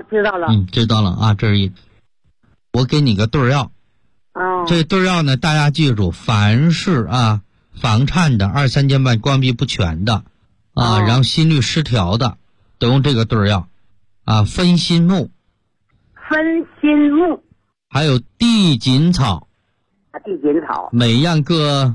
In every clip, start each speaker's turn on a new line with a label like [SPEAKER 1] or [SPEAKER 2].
[SPEAKER 1] 知道了。
[SPEAKER 2] 知道了啊，这是我给你个对药。这对药呢，大家记住，凡是房颤的、2、3间半关闭不全的然后心律失调的，都用这个对药分心木，还有地锦草，每样各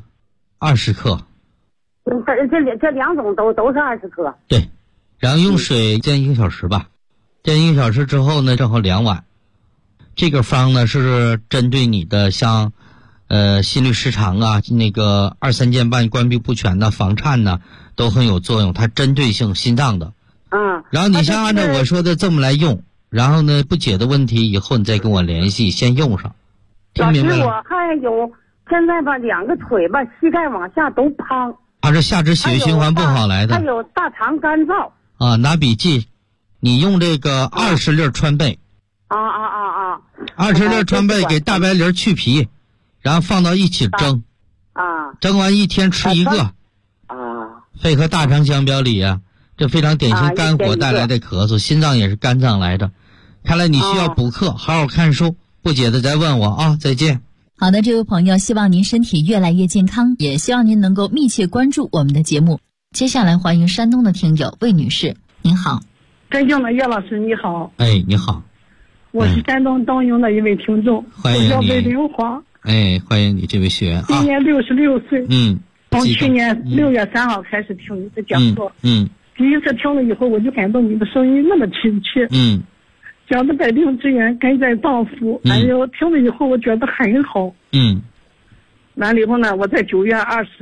[SPEAKER 2] 20克。
[SPEAKER 1] 这两种都是20克。
[SPEAKER 2] 对，然后用水煎1个小时吧，煎1个小时之后呢，正好2碗。这个方呢是针对你的像心律失常那个2、3间半关闭不全的房颤呢都很有作用，它针对性心脏的。然后你先按照我说的这么来用，然后呢不解的问题以后你再跟我联系，先用上。听明白了？
[SPEAKER 1] 老师，我还有现在吧2个腿吧膝盖往下都胖。
[SPEAKER 2] 它是下肢血液循环不好来的。
[SPEAKER 1] 还有大肠干燥。
[SPEAKER 2] 拿笔记，你用这个20粒川贝。20粒川贝给大白梨去皮，然后放到一起蒸。蒸完1天吃1个。肺和大肠相表里这非常典型肝火带来的咳嗽，心脏也是肝脏来的。看来你需要补课，好好看书，不解的再问我再见。
[SPEAKER 3] 好的，这位朋友，希望您身体越来越健康，也希望您能够密切关注我们的节目。接下来欢迎山东的听友魏女士，您好。
[SPEAKER 4] 尊敬的叶老师你好。
[SPEAKER 2] 你好。
[SPEAKER 4] 我是山东东营的一位听众，
[SPEAKER 2] 欢迎你。
[SPEAKER 4] 我叫魏玲华。
[SPEAKER 2] 欢迎你这位学员。
[SPEAKER 4] 今年66岁。从去年6月3号开始听你的讲座。第一次听了以后，我就感到你的声音那么亲切。讲的百病之源根在脏腑。听了以后我觉得很好。完了以后呢，我在9月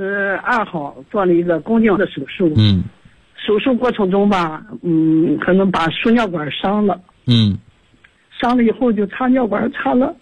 [SPEAKER 4] 22号做了一个宫颈的手术。手术过程中吧，可能把输尿管伤了。伤了以后就插尿管，插了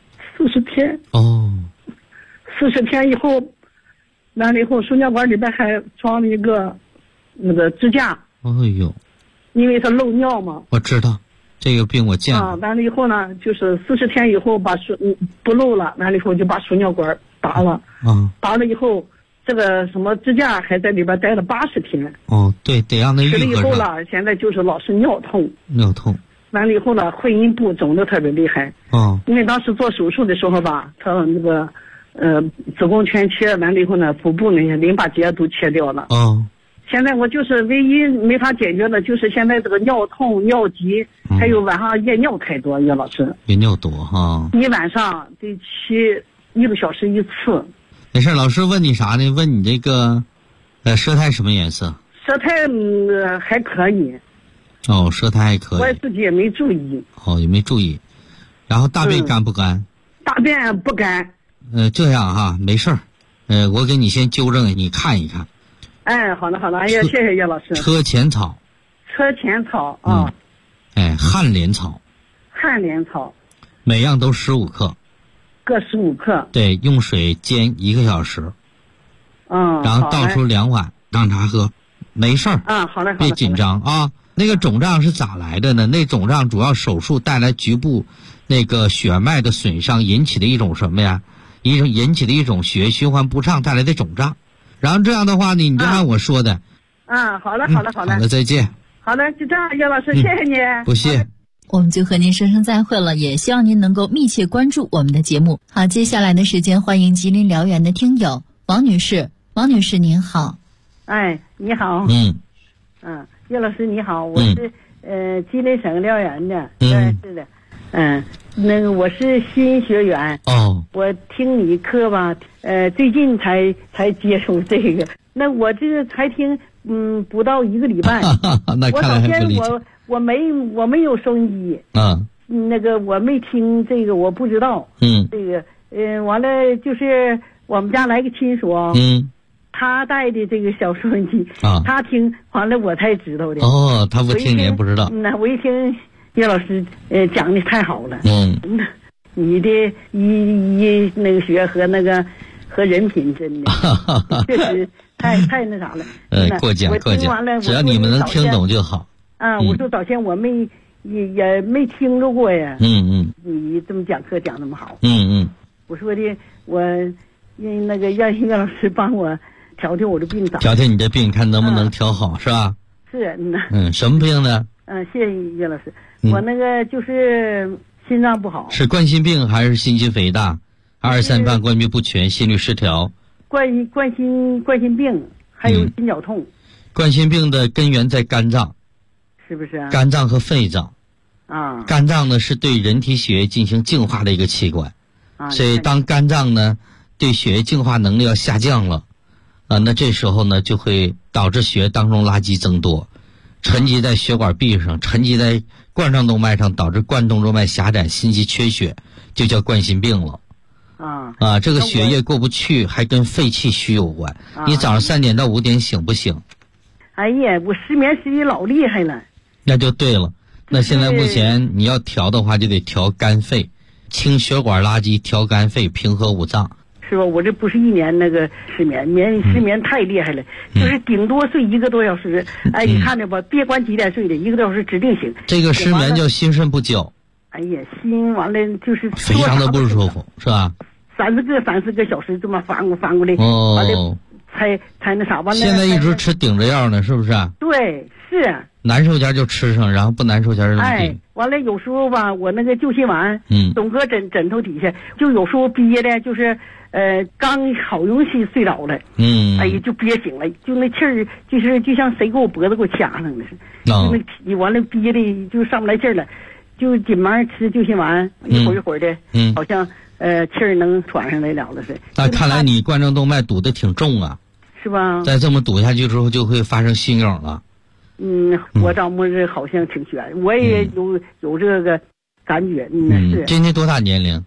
[SPEAKER 4] 40天。40天以后，完了以后输尿管里边还装了一个那个支架。因为它漏尿嘛。
[SPEAKER 2] 我知道这个病我见过。
[SPEAKER 4] 完了以后呢，就是40天以后把不漏了，完了以后就把输尿管拔了。拔了以后，这个什么支架还在里边待了80天。
[SPEAKER 2] 对，得让那愈合上。
[SPEAKER 4] 吃了以后了，现在就是老是尿痛。完了以后呢，会阴部肿得特别厉害。因为当时做手术的时候吧，他那个子宫全切，完了以后呢，腹部那些淋巴结都切掉了。现在我就是唯一没法解决的，就是现在这个尿痛、尿急，还有晚上夜尿太多。叶老师，
[SPEAKER 2] 夜尿多
[SPEAKER 4] 一晚上得起1个小时1次。
[SPEAKER 2] 没事，老师问你啥呢？问你这个舌苔什么颜色？
[SPEAKER 4] 舌苔还可以。
[SPEAKER 2] 舌苔还可以。
[SPEAKER 4] 我自己也没注意。
[SPEAKER 2] 也没注意。然后大便干不干？
[SPEAKER 4] 大便不干。
[SPEAKER 2] 这样没事儿。我给你先纠正，你看一看。
[SPEAKER 4] 好的。哎呀，谢谢叶老师。
[SPEAKER 2] 车前草。旱莲草。每样都15克。
[SPEAKER 4] 各15克。
[SPEAKER 2] 对，用水煎1个小时。然后倒出2碗当茶喝，没事儿。
[SPEAKER 4] 好嘞。
[SPEAKER 2] 别紧张啊。那个肿胀是咋来的呢？那肿胀主要手术带来局部那个血脉的损伤引起的一种什么呀？引起的一种血液循环不畅带来的肿胀。然后这样的话呢，你就按我说的。
[SPEAKER 4] 好了。
[SPEAKER 2] 好了，再见。
[SPEAKER 4] 好的，就这样，叶老师，谢谢你。
[SPEAKER 2] 不谢。
[SPEAKER 3] 我们就和您说声再会了，也希望您能够密切关注我们的节目。好，接下来的时间欢迎吉林辽源的听友王女士。王女士您好。
[SPEAKER 4] 你好。叶老师你好，我是吉林省辽源的。是的。那个我是新学员。我听你课吧，最近才接触这个。那我这个才听不到1个礼拜。
[SPEAKER 2] 那看来还不理解。
[SPEAKER 4] 我没有收音机。那个我没听这个，我不知道。这个完了就是我们家来个亲属。他带的这个小收音机。他听完了我才知道的。
[SPEAKER 2] 他不听你也不知道。
[SPEAKER 4] 我一听叶老师讲的太好了。你的那个学和那个和人品真的确实太那啥了。
[SPEAKER 2] 过奖，只要你们能听懂就好。
[SPEAKER 4] 我说早先我也没听着过呀。你这么讲课讲那么好。我说的我那个让叶老师帮我调调我的病，
[SPEAKER 2] 调调你的病，看能不能调好，是吧？
[SPEAKER 4] 是。
[SPEAKER 2] 什么病呢？
[SPEAKER 4] 谢谢岳老师。我那个就是心脏不好。
[SPEAKER 2] 是冠心病还是心肌肥大？2、3瓣冠病不全，心律失调。
[SPEAKER 4] 冠心病，还有心绞痛。
[SPEAKER 2] 冠心病的根源在肝脏，
[SPEAKER 4] 是不是啊？
[SPEAKER 2] 肝脏和肺脏。
[SPEAKER 4] 啊。
[SPEAKER 2] 肝脏呢是对人体血液进行净化的一个器官。所以当肝脏呢对血液净化能力要下降了，那这时候呢就会导致血液当中垃圾增多，沉积在血管壁上，沉积在冠状动脉上，导致冠动动脉狭窄，心肌缺血，就叫冠心病了。这个血液过不去还跟肺气虚有关。你早上3点到5点醒不醒？
[SPEAKER 4] 哎呀，我失眠失的老厉害了。
[SPEAKER 2] 那就对了。那现在目前你要调的话，就得调肝肺，清血管垃圾，调肝肺，平和五脏。
[SPEAKER 4] 是吧？我这不是1年那个失眠太厉害了，就是顶多睡1个多小时。你看着吧，别管几点睡的，1个多小时指定醒。
[SPEAKER 2] 这个失眠叫心肾不交。
[SPEAKER 4] 哎呀，心完了就是
[SPEAKER 2] 非常的不舒服，是吧
[SPEAKER 4] ？3-4个小时这么翻过来，完了才那啥完了。
[SPEAKER 2] 现在一直吃顶着药呢，是不是？
[SPEAKER 4] 对，是。
[SPEAKER 2] 难受前就吃上，然后不难受前就顶。
[SPEAKER 4] 完了有时候吧，我那个救心丸，总搁枕头底下，就有时候憋的，就是刚好容易睡着了，哎呀就憋醒了，就那气儿，就像谁给我脖子给我掐上了似的，就那体完了憋的就上不来气儿了，就紧忙吃救心丸，一会儿的，好像气儿能喘上来了似的。
[SPEAKER 2] 那看来你冠状动脉堵得挺重啊，
[SPEAKER 4] 是吧？
[SPEAKER 2] 再这么堵下去之后，就会发生心梗了。
[SPEAKER 4] 我找摸着好像挺悬，我也有这个感觉。是。
[SPEAKER 2] 今年多大年龄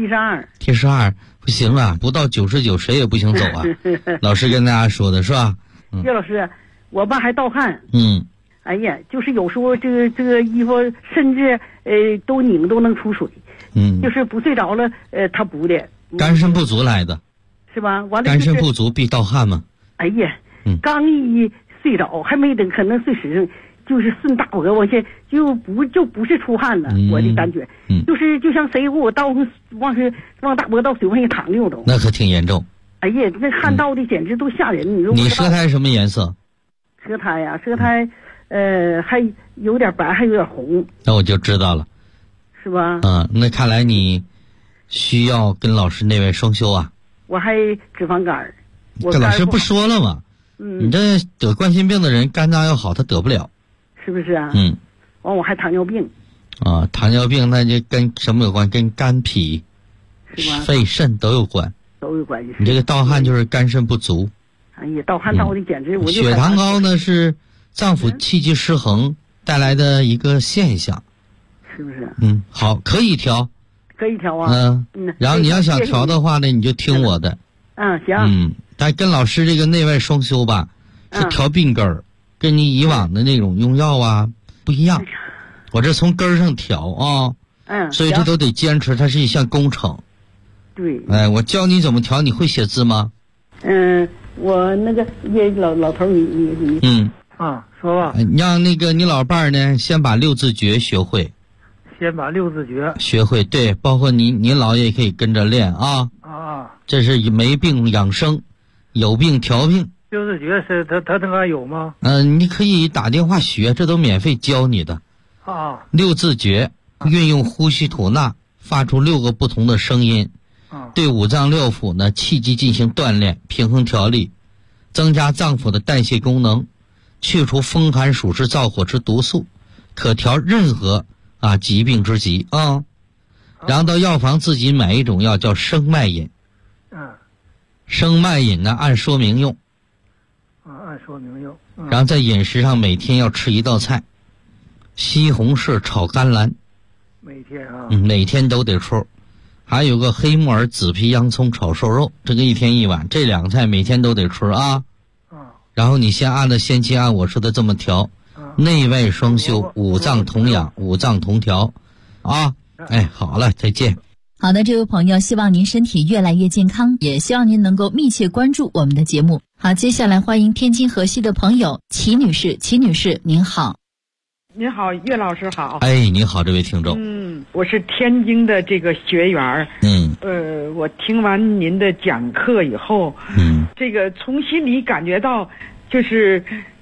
[SPEAKER 2] ？72。不行啊，不到99谁也不行走啊。老师跟大家说的是吧？
[SPEAKER 4] 岳老师，我爸还盗汗。哎呀，就是有时候这个衣服甚至都拧都能出水。就是不睡着了，他补的。
[SPEAKER 2] 肝肾不足来的。
[SPEAKER 4] 是吧？完了。
[SPEAKER 2] 肝肾不足必盗汗吗？
[SPEAKER 4] 哎呀，刚一睡着还没等可能睡实上，就是顺大脖往下就不是出汗了，我的感觉，就是就像谁给我倒往大脖倒水往下淌溜都。
[SPEAKER 2] 那可挺严重。
[SPEAKER 4] 哎呀，那汗倒的简直都吓人。
[SPEAKER 2] 你舌苔什么颜色？
[SPEAKER 4] 舌苔呀，舌苔还有点白，还有点红。
[SPEAKER 2] 那我就知道了。
[SPEAKER 4] 是吧？
[SPEAKER 2] 那看来你需要跟老师内外双修啊。
[SPEAKER 4] 我还脂肪肝。
[SPEAKER 2] 这老师不说了吗？你这得冠心病的人肝脏要好，他得不了，
[SPEAKER 4] 是不是啊？完我还糖尿病。
[SPEAKER 2] 糖尿病那就跟什么有关？跟肝脾、肺肾都有关。
[SPEAKER 4] 都有关系。
[SPEAKER 2] 你这个盗汗就是肝肾不足。
[SPEAKER 4] 哎呀，盗汗盗的简直我就。
[SPEAKER 2] 血糖高呢是脏腑气机失衡带来的一个现象。
[SPEAKER 4] 是不是？
[SPEAKER 2] 好，可以调。
[SPEAKER 4] 可以调啊。
[SPEAKER 2] 然后你要想调的话呢，你就听我的。
[SPEAKER 4] 行。
[SPEAKER 2] 但跟老师这个内外双修吧，是调病根儿，跟你以往的那种用药啊不一样。我这从根儿上调啊。所以这都得坚持，它是一项工程。
[SPEAKER 4] 对。
[SPEAKER 2] 我教你怎么调，你会写字吗？
[SPEAKER 4] 我那个老头你。说吧。
[SPEAKER 2] 让那个你老伴儿呢，先把6字诀学会。
[SPEAKER 5] 先把6字诀
[SPEAKER 2] 学会，对，包括你姥爷也可以跟着练啊。这是没病养生，有病调病。
[SPEAKER 5] 6字诀是他那个有吗？
[SPEAKER 2] 你可以打电话学，这都免费教你的。6字诀运用呼吸吐纳，发出6个不同的声音，对五脏六腑呢气机进行锻炼，平衡调理，增加脏腑的代谢功能，去除风寒暑湿燥火之毒素，可调任何疾病之疾啊。然后到药房自己买一种药叫生脉饮。生脉饮呢按说明用。
[SPEAKER 5] 按说明用。
[SPEAKER 2] 然后在饮食上每天要吃一道菜，西红柿炒甘蓝。
[SPEAKER 5] 每天
[SPEAKER 2] 每天都得吃。还有个黑木耳紫皮洋葱炒瘦肉，这个1天1碗，这2个菜每天都得吃啊。然后你先按照先期按我说的这么调，内外双修，五脏同养，五脏同调啊。好了，再见。
[SPEAKER 3] 好的，这位朋友，希望您身体越来越健康，也希望您能够密切关注我们的节目。好，接下来欢迎天津河西的朋友齐女士。齐女士您好。
[SPEAKER 6] 您好，岳老师好。
[SPEAKER 2] 你好，这位听众。
[SPEAKER 6] 我是天津的这个学员。我听完您的讲课以后，这个从心里感觉到，就是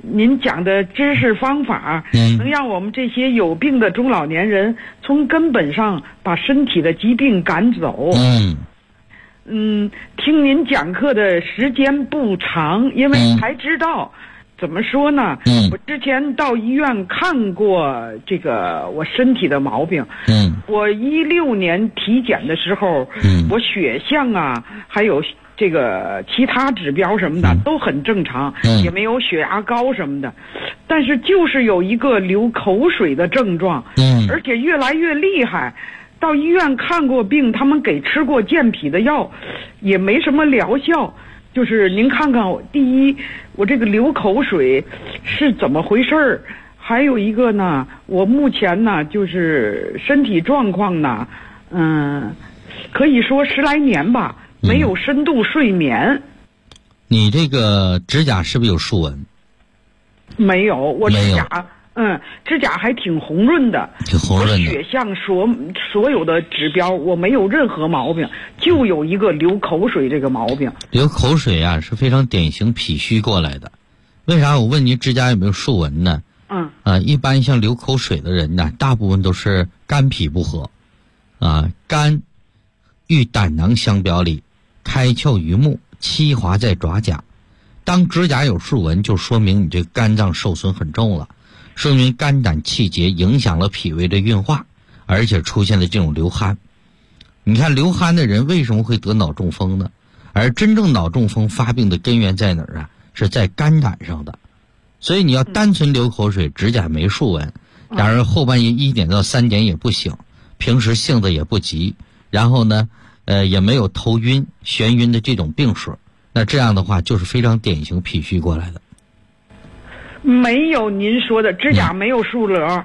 [SPEAKER 6] 您讲的知识方法，能让我们这些有病的中老年人从根本上把身体的疾病赶走。听您讲课的时间不长，因为才知道。怎么说呢？我之前到医院看过这个我身体的毛病。我16年体检的时候，我血象啊，还有这个其他指标什么的都很正常，也没有血压高什么的，但是就是有一个流口水的症状，而且越来越厉害。到医院看过病，他们给吃过健脾的药，也没什么疗效。就是您看看，第一，我这个流口水是怎么回事儿？还有一个呢，我目前呢就是身体状况呢，可以说10来年吧，没有深度睡眠。
[SPEAKER 2] 你这个指甲是不是有竖纹？
[SPEAKER 6] 没有，我指甲。指甲还挺红润的，
[SPEAKER 2] 挺红润的。
[SPEAKER 6] 血象所有的指标我没有任何毛病，就有一个流口水这个毛病。
[SPEAKER 2] 流口水啊是非常典型脾虚过来的。为啥我问您指甲有没有竖纹呢？一般像流口水的人呢，大部分都是肝脾不和。肝与胆囊相表里，开窍于目，栖华在爪甲。当指甲有竖纹，就说明你这肝脏受损很重了。说明肝胆气结影响了脾胃的运化，而且出现了这种流汗。你看流汗的人为什么会得脑中风呢？而真正脑中风发病的根源在哪儿啊？是在肝胆上的。所以你要单纯流口水，指甲没竖纹，当然后半夜1点到3点也不醒，平时性子也不急，然后呢也没有头晕眩晕的这种病史，那这样的话就是非常典型脾虚过来的。
[SPEAKER 6] 没有您说的指甲没有竖棱，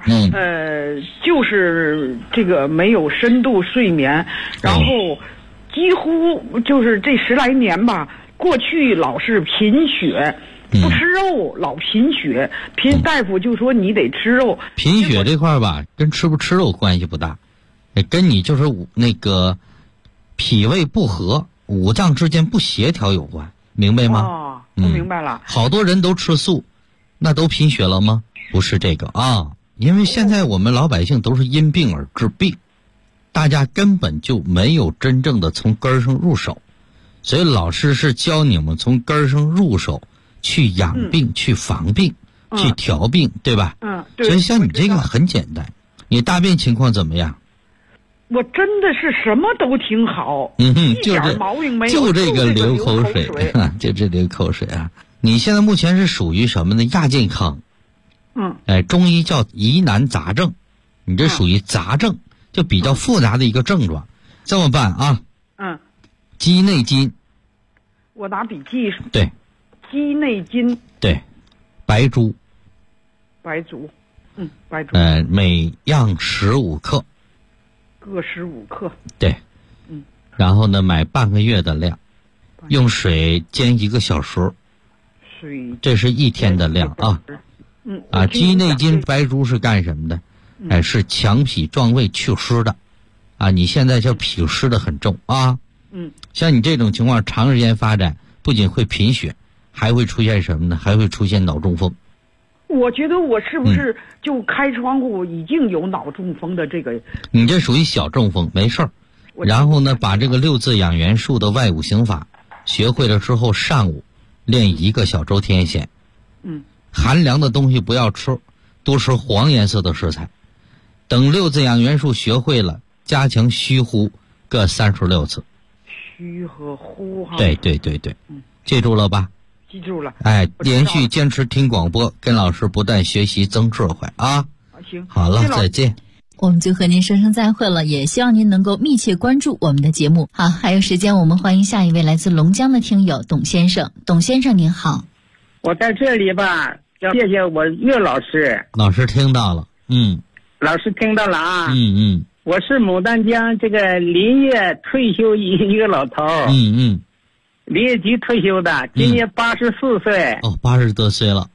[SPEAKER 6] 就是这个没有深度睡眠，然后几乎就是这10来年吧，过去老是贫血，不吃肉，老贫血，大夫就说你得吃肉。
[SPEAKER 2] 贫血这块吧，跟吃不吃肉关系不大，跟你就是那个脾胃不和、五脏之间不协调有关，明白吗？
[SPEAKER 6] 我明白了。
[SPEAKER 2] 好多人都吃素。那都贫血了吗？不是这个啊，因为现在我们老百姓都是因病而治病，大家根本就没有真正的从根儿上入手，所以老师是教你们从根儿上入手，去养病、去防病、去调病，对吧？
[SPEAKER 6] 对。
[SPEAKER 2] 所以像你这个很简单，你大便情况怎么样？
[SPEAKER 6] 我真的是什么都挺好，
[SPEAKER 2] 一
[SPEAKER 6] 点毛病没有，
[SPEAKER 2] 就这个流口水，就这流口水啊。你现在目前是属于什么呢？亚健康。中医叫疑难杂症，你这属于杂症，就比较复杂的一个症状。这么办啊？鸡内金。
[SPEAKER 6] 我拿笔记。
[SPEAKER 2] 对。
[SPEAKER 6] 鸡内金。
[SPEAKER 2] 对。白术。
[SPEAKER 6] 白术。白术。
[SPEAKER 2] 每样15克。
[SPEAKER 6] 各15克。
[SPEAKER 2] 对。然后呢，买半个月的量，用水煎1个小时。这是1天的量啊。鸡内金白术是干什么的？是强脾壮胃祛湿的啊。你现在这脾湿的很重啊。像你这种情况长时间发展，不仅会贫血，还会出现什么呢？还会出现脑中风。
[SPEAKER 6] 我觉得我是不是就开窗户已经有脑中风的这个？
[SPEAKER 2] 你这属于小中风，没事儿。然后呢，把这个6字养元术的外五行法学会了之后，上午练1个小周天线。寒凉的东西不要吃，多吃黄颜色的食材。等6字养元术学会了，加强虚呼各36次。
[SPEAKER 6] 虚和呼哈。
[SPEAKER 2] 对，记住了吧？
[SPEAKER 6] 记住了。
[SPEAKER 2] 连续坚持听广播，跟老师不断学习增智慧啊。
[SPEAKER 6] 行。
[SPEAKER 2] 好了，再见。
[SPEAKER 3] 我们就和您说声再会了，也希望您能够密切关注我们的节目。好，还有时间，我们欢迎下一位来自龙江的听友董先生。董先生您好。
[SPEAKER 7] 我在这里吧，要谢谢我岳老师。
[SPEAKER 2] 老师听到了。
[SPEAKER 7] 老师听到了啊。我是牡丹江这个林业退休一个老头。林业局退休的，今年84岁。
[SPEAKER 2] 80多岁了。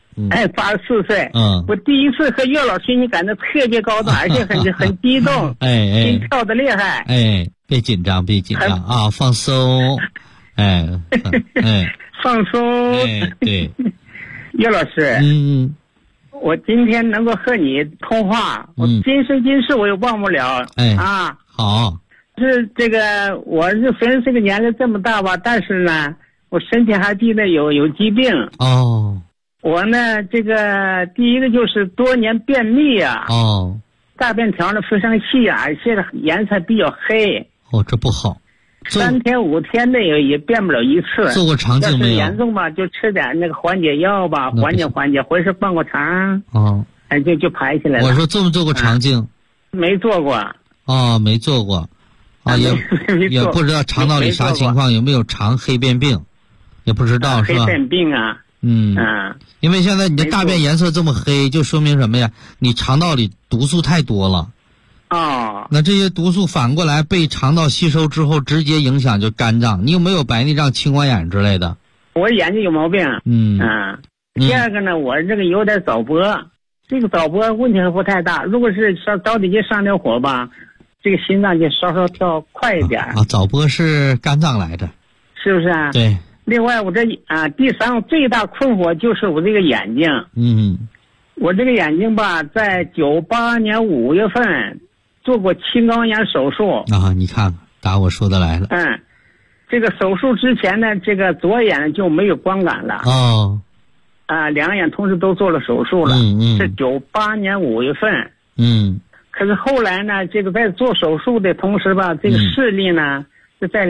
[SPEAKER 7] 84岁。我第一次和岳老师，你感到特别高兴，而且很激动。心跳的厉害。
[SPEAKER 2] 别紧张啊，放松。放
[SPEAKER 7] 松。
[SPEAKER 2] 对。
[SPEAKER 7] 岳老师，我今天能够和你通话，我今生今世我也忘不了。
[SPEAKER 2] 好。
[SPEAKER 7] 是这个，我是虽然这个年龄这么大吧，但是呢，我身体还记得有疾病。我呢，这个第一个就是多年便秘啊。大便条呢非常细啊，而且颜色比较黑。
[SPEAKER 2] 这不好。
[SPEAKER 7] 3天5天内也便不了一次。
[SPEAKER 2] 做过肠镜没有？
[SPEAKER 7] 要是严重吧，就吃点那个缓解药吧，缓解，或者灌过肠。就排起来了。
[SPEAKER 2] 我说做没做过肠镜？
[SPEAKER 7] 没做过。
[SPEAKER 2] 没做过。也不知道肠道里啥情况，有没有肠黑便病，也不知道是吧？
[SPEAKER 7] 黑便病啊。
[SPEAKER 2] 因为现在你的大便颜色这么黑，就说明什么呀？你肠道里毒素太多了。那这些毒素反过来被肠道吸收之后，直接影响就肝脏。你有没有白内障、青光眼之类的？
[SPEAKER 7] 我眼睛有毛病。第二个呢，我这个有点早搏，这个早搏问题还不太大。如果是着急上点火吧，这个心脏就稍稍跳快一点。
[SPEAKER 2] 早搏是肝脏来的，
[SPEAKER 7] 是不是啊？
[SPEAKER 2] 对。
[SPEAKER 7] 另外，我这第三个最大困惑就是我这个眼睛。我这个眼睛吧，在98年5月份做过青光眼手术。
[SPEAKER 2] 你看打我说的来了。
[SPEAKER 7] 这个手术之前呢，这个左眼就没有光感了。两眼同时都做了手术了。是98年5月份。可是后来呢，这个在做手术的同时吧，这个视力呢是在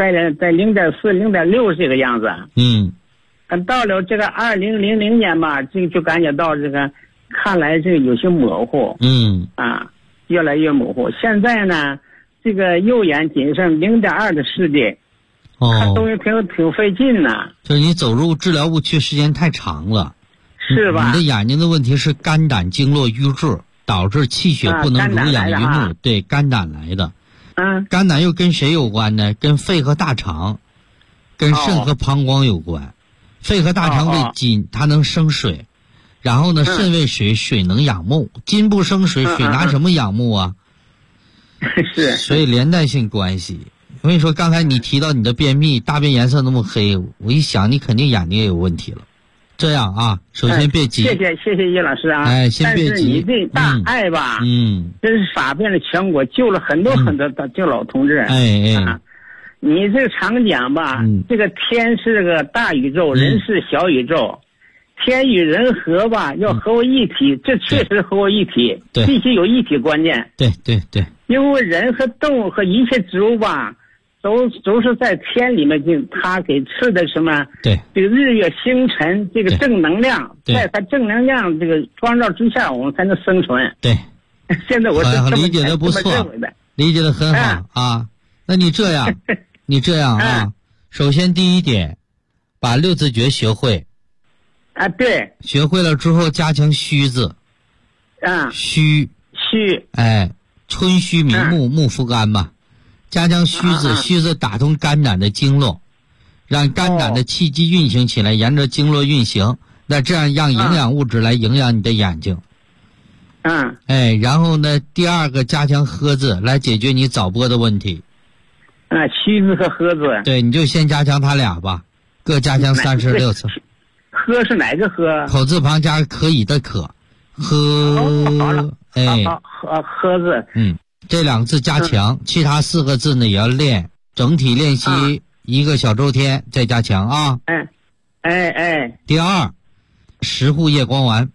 [SPEAKER 7] 0.4、0.6这个样子。到了这个2000年吧，这个就感觉到这个看来这个有些模糊。越来越模糊。现在呢，这个右眼仅剩0.2的视力。看东西挺费劲呢。
[SPEAKER 2] 就是你走入治疗误区时间太长了。
[SPEAKER 7] 是吧？
[SPEAKER 2] 你的眼睛的问题是肝胆经络瘀滞，导致气血不能濡养于目。对，肝胆来的。肝胆又跟谁有关呢？跟肺和大肠，跟肾和膀胱有关。肺和大肠为筋，它能生水。然后呢，肾为水，水能养目。筋不生水，水拿什么养目啊？
[SPEAKER 7] 是。
[SPEAKER 2] 所以连带性关系。我跟你说，刚才你提到你的便秘，大便颜色那么黑，我一想你肯定眼睛也有问题了。这样啊，首先别急。
[SPEAKER 7] 谢谢叶老师啊。
[SPEAKER 2] 先别急。
[SPEAKER 7] 但是你这大爱吧，真是洒遍了全国，救了很多的救老同志。你这个常讲吧，这个天是个大宇宙，人是小宇宙。天与人合吧，要合为一体，这确实合为一体，必须有一体观念。
[SPEAKER 2] 对。
[SPEAKER 7] 因为人和动物和一切植物吧，都是在天里面它给吃的什么？
[SPEAKER 2] 对，
[SPEAKER 7] 这个日月星辰，这个正能量，在它正能量这个光照之下，我们才能生存。
[SPEAKER 2] 对，
[SPEAKER 7] 现在我是
[SPEAKER 2] 理解的不错，理解的很好啊。那你这样啊，首先第一点，把6字诀学会。
[SPEAKER 7] 对，
[SPEAKER 2] 学会了之后加强虚字。虚，春虚明目，目扶肝嘛。加强虚字，虚字打通肝胆的经络，让肝胆的气机运行起来，沿着经络运行，那这样让营养物质来营养你的眼睛。然后呢，第二个加强喝字来解决你早搏的问题。
[SPEAKER 7] 虚字和喝字。
[SPEAKER 2] 对，你就先加强它俩吧，各加强36次。
[SPEAKER 7] 喝是哪个喝？
[SPEAKER 2] 口字旁加可以的可。喝。
[SPEAKER 7] 好了。喝字。
[SPEAKER 2] 这2个字加强，其他4个字呢也要练，整体练习1个小周天再加强啊。第二，10护夜光丸。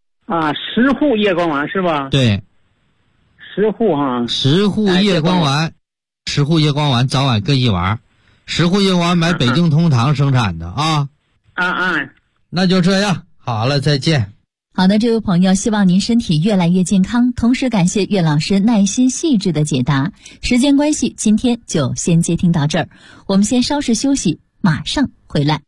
[SPEAKER 7] 10护夜光丸是吧？
[SPEAKER 2] 对。
[SPEAKER 7] 10护哈。
[SPEAKER 2] 10护夜光丸，10护夜光丸早晚各1丸。10护夜光丸买北京通堂生产的啊。那就这样，好了，再见。
[SPEAKER 3] 好的，这位朋友，希望您身体越来越健康，同时感谢岳老师耐心细致的解答。时间关系，今天就先接听到这儿，我们先稍事休息，马上回来。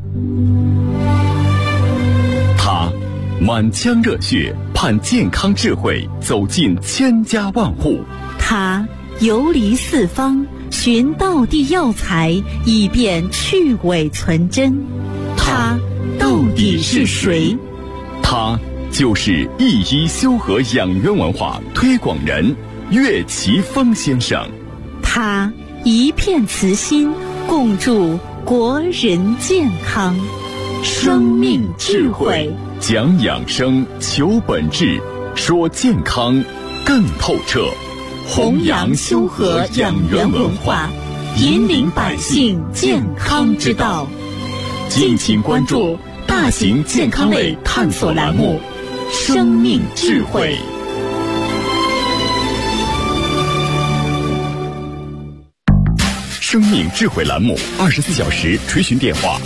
[SPEAKER 8] 他满腔热血，盼健康智慧走进千家万户。
[SPEAKER 9] 他游离四方，寻道地药材，以便去伪存真。他到底是谁？
[SPEAKER 8] 他就是一一修和养元文化推广人岳奇峰先生。
[SPEAKER 9] 他一片慈心，共祝国人健康。 生命智慧，
[SPEAKER 8] 讲养生，求本质，说健康更透彻，
[SPEAKER 9] 弘扬修和养元文化，引领百姓健康之道。敬请关注大型健康类探索栏目《生命智慧》。
[SPEAKER 8] 生命智慧栏目24小时垂询电话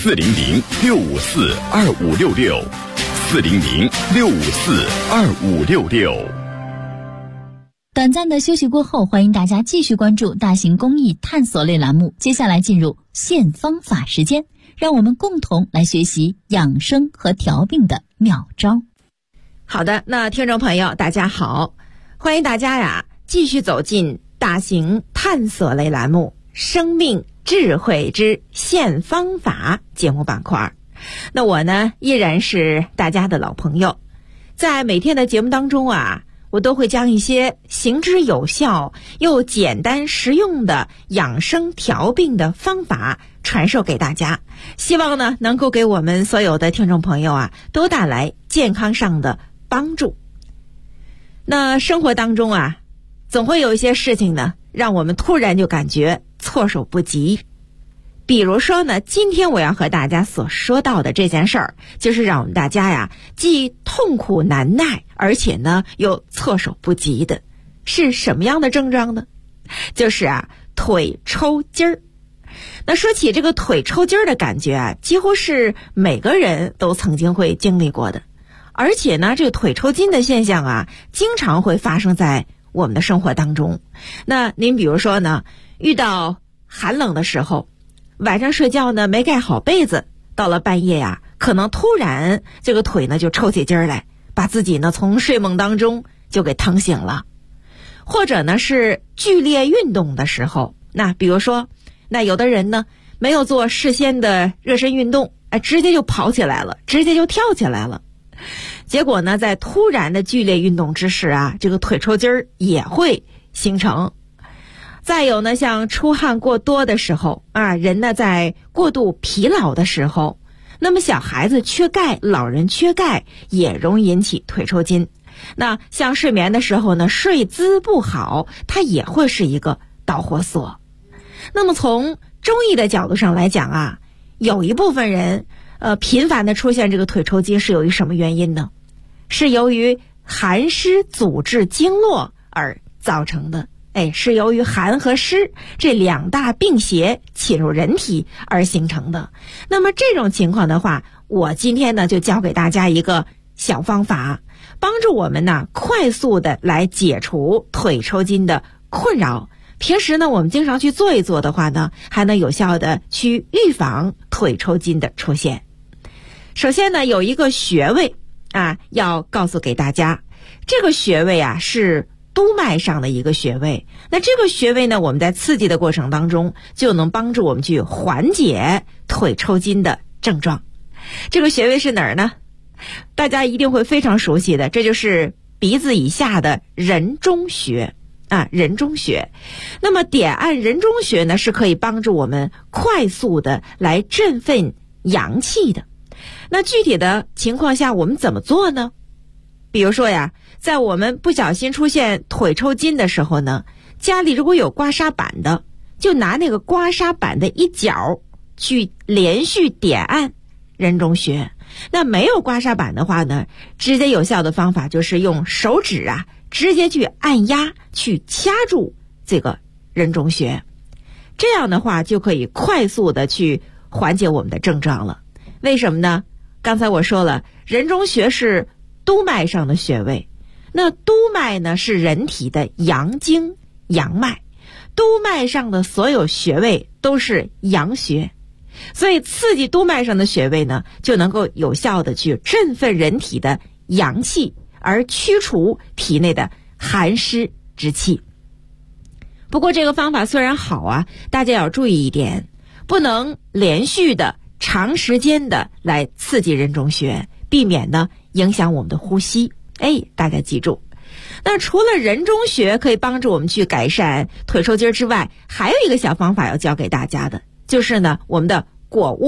[SPEAKER 8] ：400-654-2566，400-654-2566。
[SPEAKER 3] 短暂的休息过后，欢迎大家继续关注大型公益探索类栏目。接下来进入现方法时间，让我们共同来学习养生和调病的妙招。
[SPEAKER 10] 好的，那听众朋友大家好，欢迎大家呀继续走进大型探索类栏目生命智慧之现方法节目板块。那我呢依然是大家的老朋友，在每天的节目当中啊，我都会将一些行之有效又简单实用的养生调病的方法传授给大家，希望呢能够给我们所有的听众朋友啊都带来健康上的帮助。那生活当中啊，总会有一些事情呢让我们突然就感觉措手不及。比如说呢，今天我要和大家所说到的这件事儿，就是让我们大家呀既痛苦难耐，而且呢又措手不及的是什么样的症状呢？就是啊腿抽筋儿。那说起这个腿抽筋儿的感觉啊，几乎是每个人都曾经会经历过的。而且呢，这个腿抽筋的现象啊，经常会发生在我们的生活当中。那您比如说呢，遇到寒冷的时候，晚上睡觉呢没盖好被子，到了半夜呀，可能突然这个腿呢就抽起筋儿来，把自己呢从睡梦当中就给疼醒了。或者呢是剧烈运动的时候，那比如说，那有的人呢没有做事先的热身运动，直接就跑起来了，直接就跳起来了。结果呢在突然的剧烈运动之时啊，这个腿抽筋儿也会形成。再有呢，像出汗过多的时候啊，人呢在过度疲劳的时候，那么小孩子缺钙，老人缺钙也容易引起腿抽筋。那像睡眠的时候呢，睡姿不好，它也会是一个导火索。那么从中医的角度上来讲啊，有一部分人频繁的出现这个腿抽筋是由于什么原因呢？是由于寒湿阻滞经络而造成的。是由于寒和湿这两大病邪侵入人体而形成的。那么这种情况的话，我今天呢就教给大家一个小方法，帮助我们呢快速的来解除腿抽筋的困扰。平时呢我们经常去做一做的话呢，还能有效的去预防腿抽筋的出现。首先呢有一个穴位啊要告诉给大家，这个穴位啊是督脉上的一个穴位。那这个穴位呢，我们在刺激的过程当中就能帮助我们去缓解腿抽筋的症状。这个穴位是哪儿呢？大家一定会非常熟悉的，这就是鼻子以下的人中穴啊，人中穴。那么点按人中穴呢，是可以帮助我们快速的来振奋阳气的。那具体的情况下我们怎么做呢？比如说呀，在我们不小心出现腿抽筋的时候呢，家里如果有刮痧板的，就拿那个刮痧板的一角去连续点按人中穴。那没有刮痧板的话呢，直接有效的方法就是用手指啊，直接去按压，去掐住这个人中穴。这样的话就可以快速的去缓解我们的症状了。为什么呢？刚才我说了，人中穴是督脉上的穴位，那督脉呢是人体的阳经阳脉，督脉上的所有穴位都是阳穴，所以刺激督脉上的穴位呢，就能够有效的去振奋人体的阳气，而驱除体内的寒湿之气。不过这个方法虽然好啊，大家要注意一点，不能连续的长时间的来刺激人中穴，避免呢影响我们的呼吸。大家记住。那除了人中穴可以帮助我们去改善腿抽筋之外，还有一个小方法要教给大家的，就是呢我们的腘窝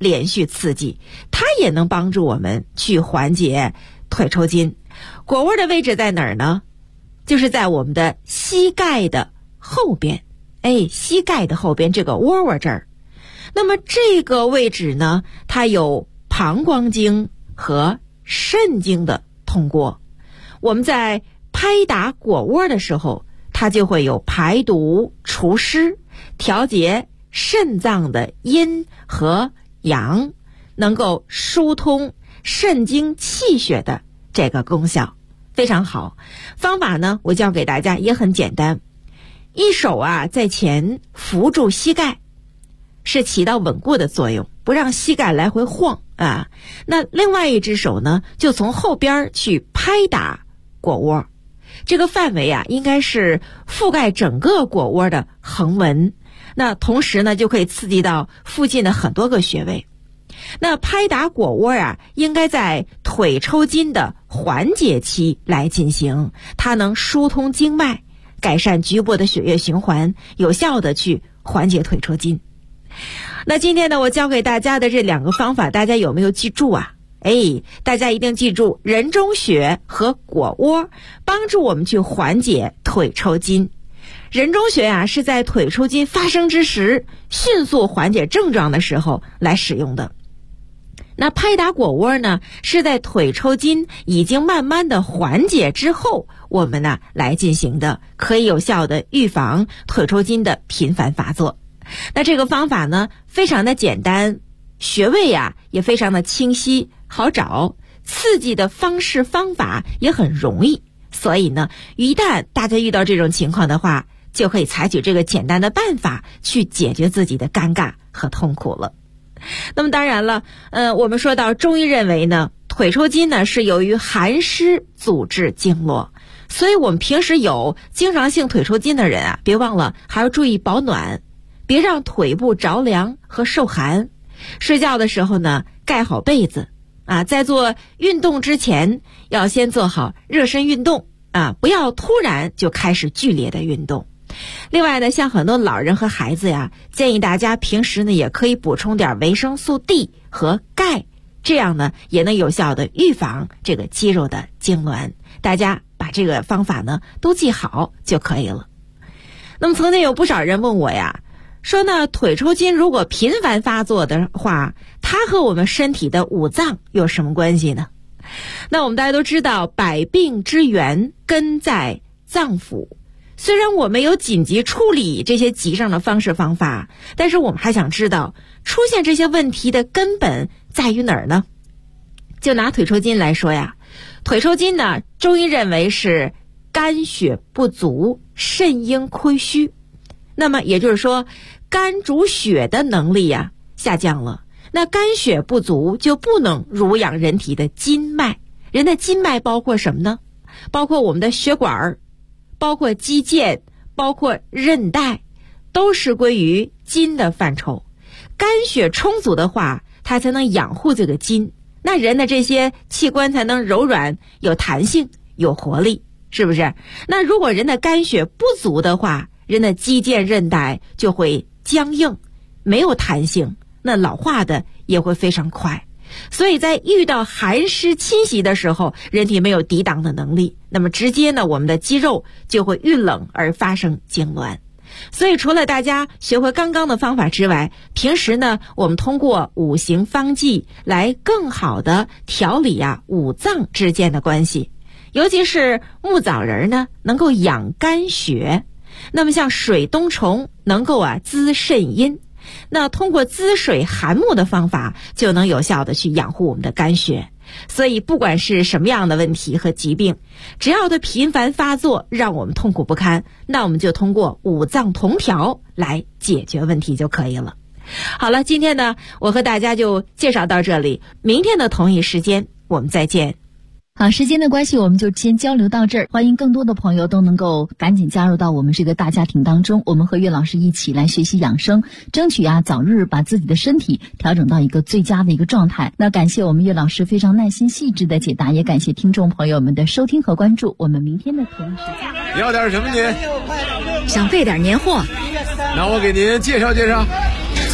[SPEAKER 10] 连续刺激，它也能帮助我们去缓解腿抽筋。果窝的位置在哪儿呢？就是在我们的膝盖的后边，膝盖的后边这个窝窝这儿。那么这个位置呢，它有膀胱经和肾经的通过。我们在拍打果窝的时候，它就会有排毒除湿、调节肾脏的阴和阳，能够疏通肾经气血的这个功效，非常好。方法呢，我教给大家也很简单，一手在前扶住膝盖，是起到稳固的作用，不让膝盖来回晃啊。那另外一只手呢，就从后边去拍打果窝，这个范围应该是覆盖整个果窝的横纹。那同时呢，就可以刺激到附近的很多个穴位。那拍打果窝应该在腿抽筋的缓解期来进行，它能疏通经脉，改善局部的血液循环，有效的去缓解腿抽筋。那今天呢，我教给大家的这2个方法，大家有没有记住大家一定记住人中穴和果窝，帮助我们去缓解腿抽筋。人中穴是在腿抽筋发生之时，迅速缓解症状的时候来使用的。那拍打果窝呢，是在腿抽筋已经慢慢的缓解之后，我们呢来进行的，可以有效的预防腿抽筋的频繁发作。那这个方法呢，非常的简单，穴位也非常的清晰好找，刺激的方式方法也很容易。所以呢，一旦大家遇到这种情况的话，就可以采取这个简单的办法去解决自己的尴尬和痛苦了。那么当然了，我们说到中医认为呢，腿抽筋呢是由于寒湿阻滞经络，所以我们平时有经常性腿抽筋的人别忘了还要注意保暖，别让腿部着凉和受寒。睡觉的时候呢，盖好被子在做运动之前要先做好热身运动不要突然就开始剧烈的运动。另外呢，像很多老人和孩子建议大家平时呢也可以补充点维生素 D 和钙，这样呢也能有效的预防这个肌肉的痉挛。大家把这个方法呢都记好就可以了。那么曾经有不少人问我说呢，腿抽筋如果频繁发作的话，它和我们身体的五脏有什么关系呢？那我们大家都知道，百病之源根在脏腑。虽然我们有紧急处理这些急症的方式方法，但是我们还想知道出现这些问题的根本在于哪儿呢？就拿腿抽筋来说腿抽筋呢，中医认为是肝血不足，肾阴亏虚。那么也就是说，肝主血的能力下降了，那肝血不足就不能濡养人体的筋脉。人的筋脉包括什么呢？包括我们的血管，包括肌腱，包括韧带，都是归于筋的范畴。肝血充足的话，它才能养护这个筋，那人的这些器官才能柔软、有弹性、有活力，是不是？那如果人的肝血不足的话，人的肌腱韧带就会僵硬，没有弹性，那老化的也会非常快。所以在遇到寒湿侵袭的时候，人体没有抵挡的能力，那么直接呢，我们的肌肉就会遇冷而发生痉挛。所以除了大家学会刚刚的方法之外，平时呢，我们通过五行方剂来更好的调理五脏之间的关系。尤其是木枣仁呢，能够养肝血，那么像水冬虫能够滋肾阴，那通过滋水涵木的方法，就能有效的去养护我们的肝血。所以不管是什么样的问题和疾病，只要它频繁发作，让我们痛苦不堪，那我们就通过五脏同调来解决问题就可以了。好了，今天呢，我和大家就介绍到这里，明天的同一时间我们再见。
[SPEAKER 3] 好，时间的关系，我们就先交流到这儿。欢迎更多的朋友都能够赶紧加入到我们这个大家庭当中，我们和岳老师一起来学习养生，争取早日把自己的身体调整到一个最佳的一个状态。那感谢我们岳老师非常耐心细致的解答，也感谢听众朋友们的收听和关注。我们明天的同一时间。
[SPEAKER 11] 要点什么您？
[SPEAKER 12] 想备点年货，
[SPEAKER 11] 那我给您介绍介绍。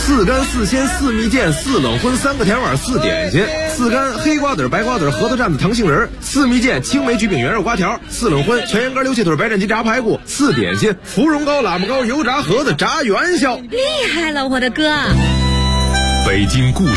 [SPEAKER 11] 4干4鲜4蜜饯4冷荤3个甜碗4点心，4干黑瓜子白瓜子核桃蘸子糖杏仁，4蜜饯青梅橘饼圆肉瓜条，4冷荤全羊肝溜气腿白斩鸡炸排骨，4点心芙蓉糕喇嘛糕油炸盒子炸元宵。
[SPEAKER 3] 厉害了，我的哥！
[SPEAKER 8] 北京故事